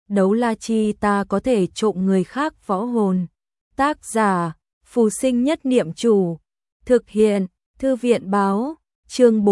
đấu la chi ta có thể trộm người khác võ hồn. Tác giả, Phù Sinh Nhất Niệm Chủ. Thực hiện, Thư viện Báo. Chương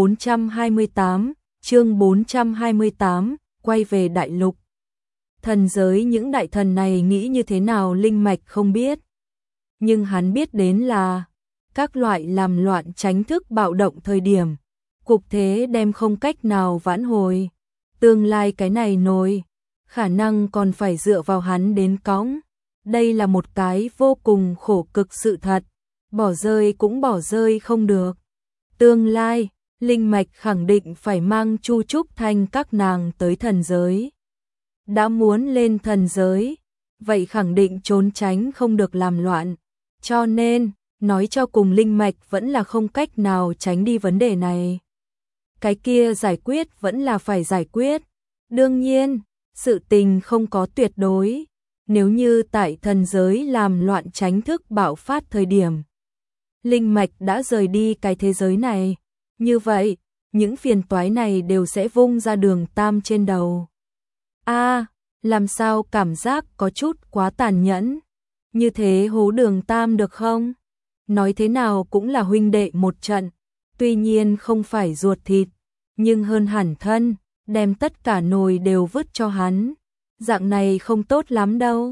428, quay về đại lục. Thần giới những đại thần này nghĩ như thế nào Linh Mạch không biết. Nhưng hắn biết đến là các loại làm loạn tránh thức bạo động thời điểm. Cục thế đem không cách nào vãn hồi. Tương lai cái này nổi, khả năng còn phải dựa vào hắn đến cõng. Đây là một cái vô cùng khổ cực sự thật. Bỏ rơi cũng bỏ rơi không được. Tương lai, Linh Mạch khẳng định phải mang Chu Trúc Thanh các nàng tới thần giới. Đã muốn lên thần giới, vậy khẳng định trốn tránh không được làm loạn. Cho nên, nói cho cùng Linh Mạch vẫn là không cách nào tránh đi vấn đề này. Cái kia giải quyết vẫn là phải giải quyết. Đương nhiên, sự tình không có tuyệt đối. Nếu như tại thần giới làm loạn tránh thức bạo phát thời điểm, Linh Mạch đã rời đi cái thế giới này. Như vậy, những phiền toái này đều sẽ vung ra Đường Tam trên đầu. Làm sao cảm giác có chút quá tàn nhẫn. Như thế hố Đường Tam được không? Nói thế nào cũng là huynh đệ một trận. Tuy nhiên không phải ruột thịt, nhưng hơn hẳn thân, đem tất cả nồi đều vứt cho hắn. Dạng này không tốt lắm đâu.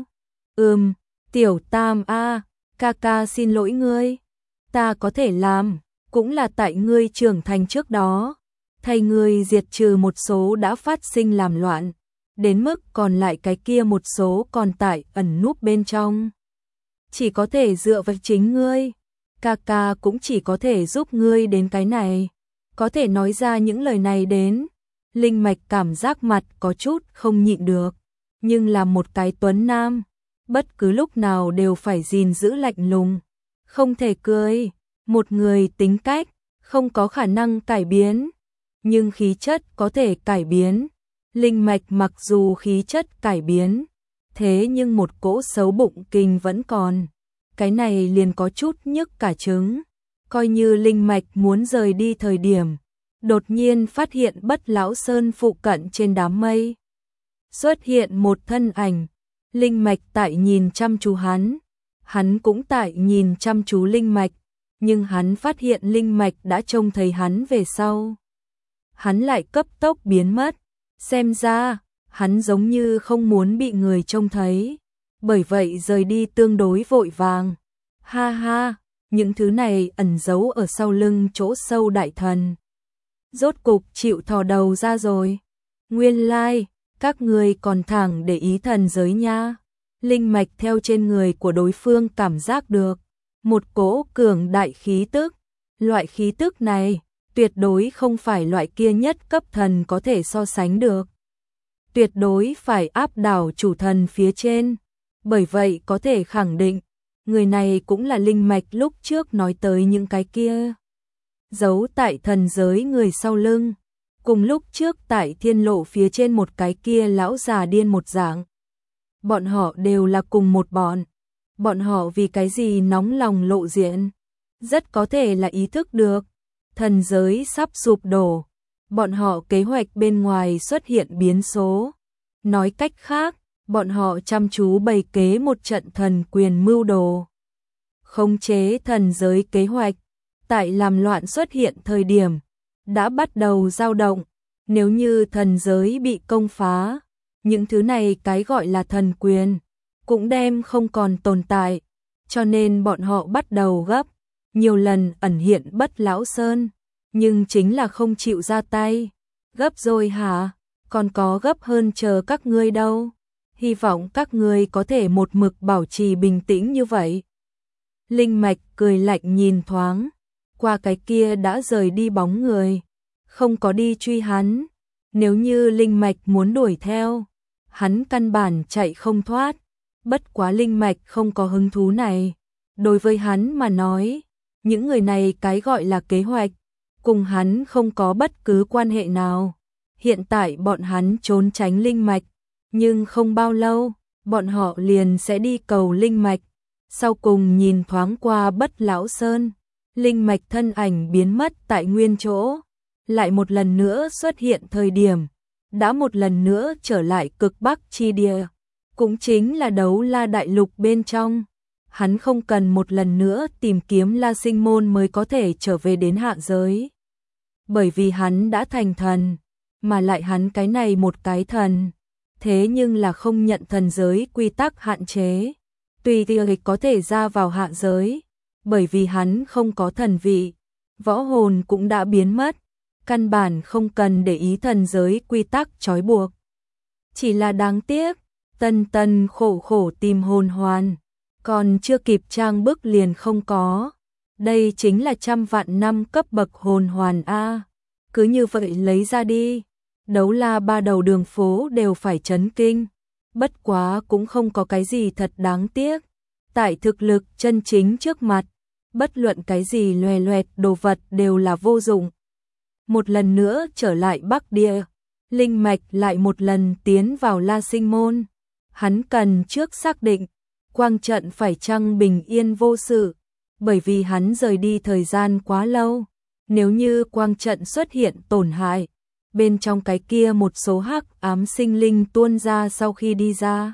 Tiểu Tam ca ca xin lỗi ngươi. Ta có thể làm, cũng là tại ngươi trưởng thành trước đó. Thay ngươi diệt trừ một số đã phát sinh làm loạn, đến mức còn lại cái kia một số còn tại ẩn núp bên trong. Chỉ có thể dựa vào chính ngươi. Ca ca cũng chỉ có thể giúp ngươi đến cái này. Có thể nói ra những lời này đến. Linh Mạch cảm giác mặt có chút không nhịn được. Nhưng là một cái tuấn nam, bất cứ lúc nào đều phải gìn giữ lạnh lùng. Không thể cười. Một người tính cách không có khả năng cải biến, nhưng khí chất có thể cải biến. Linh Mạch mặc dù khí chất cải biến, thế nhưng một cỗ xấu bụng kinh vẫn còn. Cái này liền có chút nhức cả trứng. Coi như Linh Mạch muốn rời đi thời điểm, đột nhiên phát hiện Bất Lão Sơn phụ cận trên đám mây xuất hiện một thân ảnh. Linh Mạch tại nhìn chăm chú hắn cũng tại nhìn chăm chú Linh Mạch, nhưng hắn phát hiện Linh Mạch đã trông thấy hắn về sau. Hắn lại cấp tốc biến mất, xem ra, hắn giống như không muốn bị người trông thấy, bởi vậy rời đi tương đối vội vàng. Ha ha, những thứ này ẩn giấu ở sau lưng chỗ sâu đại thần. Rốt cục chịu thò đầu ra rồi. Nguyên lai, các người còn thẳng để ý thần giới nha. Linh Mạch theo trên người của đối phương cảm giác được một cỗ cường đại khí tức. Loại khí tức này tuyệt đối không phải loại kia nhất cấp thần có thể so sánh được. Tuyệt đối phải áp đảo chủ thần phía trên. Bởi vậy có thể khẳng định, người này cũng là Linh Mạch lúc trước nói tới những cái kia. Giấu tại thần giới người sau lưng. Cùng lúc trước tại thiên lộ phía trên một cái kia lão già điên một dạng. Bọn họ đều là cùng một bọn. Bọn họ vì cái gì nóng lòng lộ diện? Rất có thể là ý thức được thần giới sắp sụp đổ. Bọn họ kế hoạch bên ngoài xuất hiện biến số. Nói cách khác, bọn họ chăm chú bày kế một trận thần quyền mưu đồ. Khống chế thần giới kế hoạch, tại làm loạn xuất hiện thời điểm, đã bắt đầu dao động. Nếu như thần giới bị công phá, những thứ này cái gọi là thần quyền cũng đem không còn tồn tại, cho nên bọn họ bắt đầu gấp, nhiều lần ẩn hiện Bất Lão Sơn, nhưng chính là không chịu ra tay. Gấp rồi hả? Còn có gấp hơn chờ các ngươi đâu. Hy vọng các ngươi có thể một mực bảo trì bình tĩnh như vậy. Linh Mạch cười lạnh nhìn thoáng qua cái kia đã rời đi bóng người, không có đi truy hắn. Nếu như Linh Mạch muốn đuổi theo, hắn căn bản chạy không thoát. Bất quá Linh Mạch không có hứng thú này. Đối với hắn mà nói, những người này cái gọi là kế hoạch, cùng hắn không có bất cứ quan hệ nào. Hiện tại bọn hắn trốn tránh Linh Mạch, nhưng không bao lâu, bọn họ liền sẽ đi cầu Linh Mạch. Sau cùng nhìn thoáng qua Bất Lão Sơn, Linh Mạch thân ảnh biến mất tại nguyên chỗ, lại một lần nữa xuất hiện thời điểm, đã một lần nữa trở lại cực Bắc chi địa. cũng chính là Đấu La Đại Lục bên trong. Hắn không cần một lần nữa tìm kiếm La Sinh Môn mới có thể trở về đến hạ giới. Bởi vì hắn đã thành thần, mà lại hắn cái này một cái thần, thế nhưng là không nhận thần giới quy tắc hạn chế. Tùy tiện có thể ra vào hạ giới, bởi vì hắn không có thần vị, võ hồn cũng đã biến mất, căn bản không cần để ý thần giới quy tắc trói buộc. Chỉ là đáng tiếc, tân tân khổ khổ tìm hồn hoàn, còn chưa kịp trang bức liền không có. Đây chính là 100 vạn năm cấp bậc hồn hoàn A. Cứ như vậy lấy ra đi. Đấu La ba đầu đường phố đều phải chấn kinh. Bất quá cũng không có cái gì thật đáng tiếc. Tại thực lực chân chính trước mặt, bất luận cái gì loè loẹt đồ vật đều là vô dụng. Một lần nữa trở lại Bắc Địa, linh mạch lại một lần tiến vào La Sinh Môn. Hắn cần trước xác định quang trận phải chăng bình yên vô sự, bởi vì hắn rời đi thời gian quá lâu. Nếu như quang trận xuất hiện tổn hại, bên trong cái kia một số hắc ám sinh linh tuôn ra sau khi đi ra,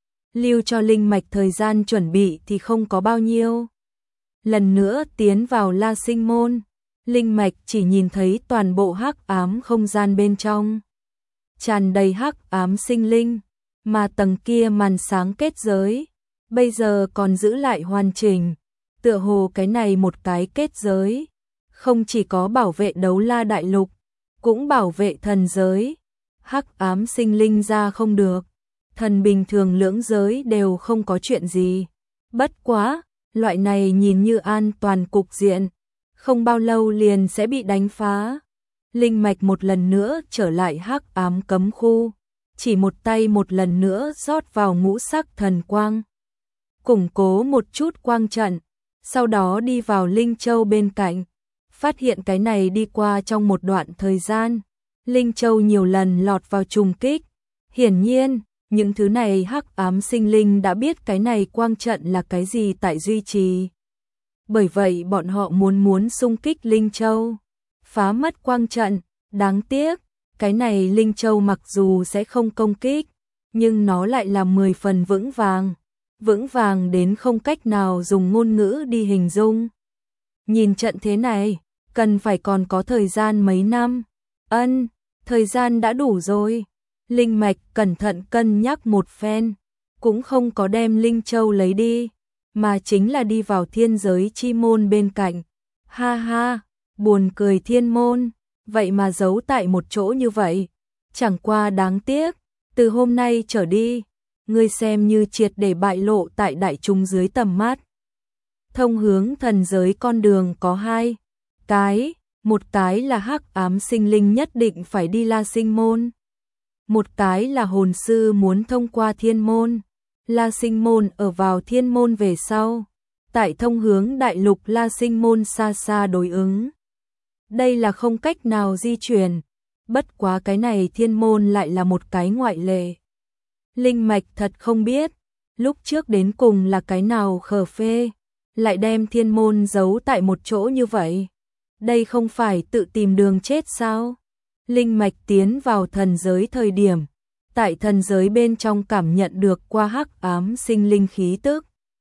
lưu cho linh mạch thời gian chuẩn bị thì không có bao nhiêu. Lần nữa tiến vào La Sinh Môn, linh mạch chỉ nhìn thấy toàn bộ hắc ám không gian bên trong, tràn đầy hắc ám sinh linh, mà tầng kia màn sáng kết giới bây giờ còn giữ lại hoàn chỉnh, tựa hồ cái này một cái kết giới không chỉ có bảo vệ Đấu La Đại Lục, cũng bảo vệ thần giới. Hắc ám sinh linh ra không được, thần bình thường lưỡng giới đều không có chuyện gì. Bất quá, loại này nhìn như an toàn cục diện, không bao lâu liền sẽ bị đánh phá. Linh mạch một lần nữa trở lại hắc ám cấm khu, chỉ một tay một lần nữa rót vào ngũ sắc thần quang, củng cố một chút quang trận, sau đó đi vào Linh Châu bên cạnh, phát hiện cái này đi qua trong một đoạn thời gian, Linh Châu nhiều lần lọt vào trùng kích. Hiển nhiên, những thứ này hắc ám sinh linh đã biết cái này quang trận là cái gì tại duy trì. Bởi vậy bọn họ muốn xung kích Linh Châu, phá mất quang trận. Đáng tiếc, cái này Linh Châu mặc dù sẽ không công kích, nhưng nó lại là 10 phần vững vàng đến không cách nào dùng ngôn ngữ đi hình dung. Nhìn trận thế này, cần phải còn có thời gian mấy năm. Thời gian đã đủ rồi. Linh mạch cẩn thận cân nhắc một phen, cũng không có đem Linh Châu lấy đi, mà chính là đi vào thiên giới chi môn bên cạnh. Ha ha, buồn cười, thiên môn, vậy mà giấu tại một chỗ như vậy. Chẳng qua đáng tiếc, từ hôm nay trở đi, ngươi xem như triệt để bại lộ tại đại chúng dưới tầm mắt. Thông hướng thần giới con đường có hai cái, một cái là hắc ám sinh linh nhất định phải đi La Sinh Môn, một cái là hồn sư muốn thông qua thiên môn. La Sinh Môn ở vào thiên môn về sau, tại thông hướng đại lục La Sinh Môn xa xa đối ứng. Đây là không cách nào di chuyển, bất quá cái này thiên môn lại là một cái ngoại lệ. Linh mạch thật không biết, lúc trước đến cùng là cái nào khờ phê, lại đem thiên môn giấu tại một chỗ như vậy. Đây không phải tự tìm đường chết sao? Linh mạch tiến vào thần giới thời điểm, tại thần giới bên trong cảm nhận được qua hắc ám sinh linh khí tức.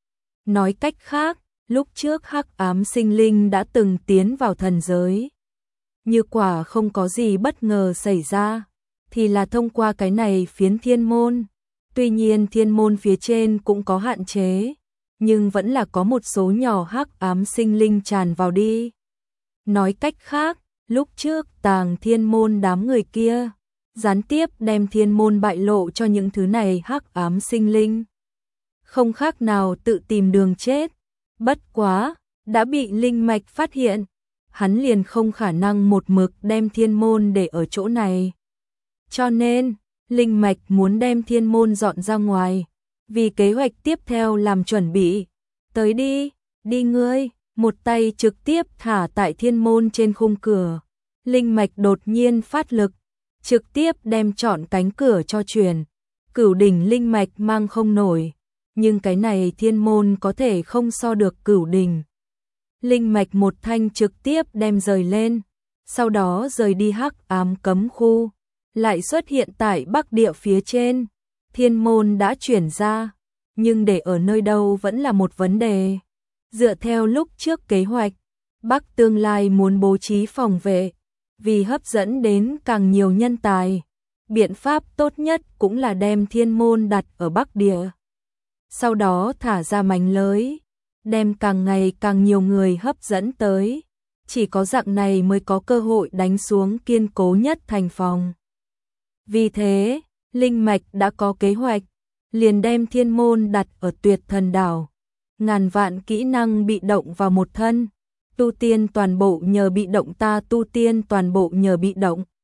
Nói cách khác, lúc trước hắc ám sinh linh đã từng tiến vào thần giới. Như quả không có gì bất ngờ xảy ra, thì là thông qua cái này phiến thiên môn. Tuy nhiên thiên môn phía trên cũng có hạn chế, nhưng vẫn là có một số nhỏ hắc ám sinh linh tràn vào đi. Nói cách khác, lúc trước tàng thiên môn đám người kia, gián tiếp đem thiên môn bại lộ cho những thứ này hắc ám sinh linh. Không khác nào tự tìm đường chết. Bất quá, đã bị linh mạch phát hiện, hắn liền không khả năng một mực đem thiên môn để ở chỗ này. Cho nên, linh mạch muốn đem thiên môn dọn ra ngoài, vì kế hoạch tiếp theo làm chuẩn bị. Tới đi ngươi, một tay trực tiếp thả tại thiên môn trên khung cửa. Linh mạch đột nhiên phát lực, trực tiếp đem trọn cánh cửa cho truyền. Cửu đỉnh linh mạch mang không nổi, nhưng cái này thiên môn có thể không so được cửu đỉnh. Linh mạch một thanh trực tiếp đem rời lên, sau đó rời đi hắc ám cấm khu, lại xuất hiện tại Bắc Địa phía trên. Thiên môn đã chuyển ra, nhưng để ở nơi đâu vẫn là một vấn đề. Dựa theo lúc trước kế hoạch, Bắc tương lai muốn bố trí phòng vệ, vì hấp dẫn đến càng nhiều nhân tài. Biện pháp tốt nhất cũng là đem thiên môn đặt ở Bắc Địa. Sau đó thả ra mánh lưới, đem càng ngày càng nhiều người hấp dẫn tới. Chỉ có dạng này mới có cơ hội đánh xuống kiên cố nhất thành phòng. Vì thế, Linh Mạch đã có kế hoạch, liền đem thiên môn đặt ở Tuyệt Thần Đảo. Ngàn vạn kỹ năng bị động vào một thân, tu tiên toàn bộ nhờ bị động ta tu tiên toàn bộ nhờ bị động.